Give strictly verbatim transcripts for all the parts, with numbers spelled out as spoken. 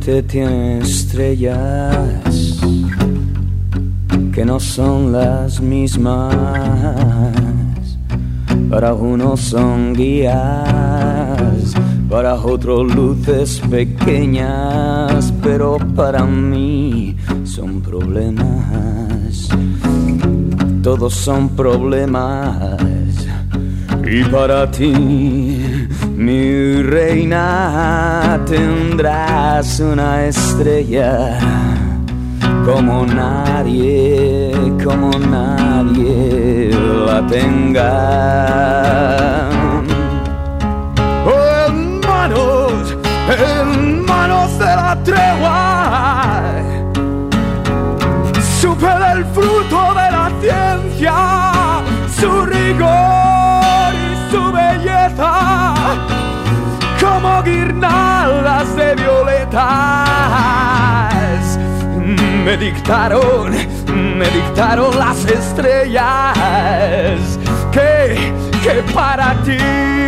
gente tiene estrellas que no son las mismas. Para unos son guías, para otros luces pequeñas, pero para mí son problemas. Todos son problemas. Y para ti, mi reina, tendrás una estrella como nadie, como nadie la tenga. Oh, hermanos, hermanos de la tregua, supe del fruto de la ciencia, su rigor y su belleza, como guirnaldas de violetas. Me dictaron, me dictaron las estrellas que, que para ti,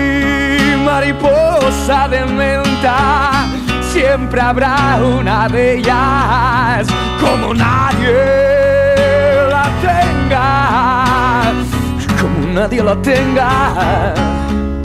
mariposa de menta, siempre habrá una de ellas como nadie la tenga, como nadie la tenga.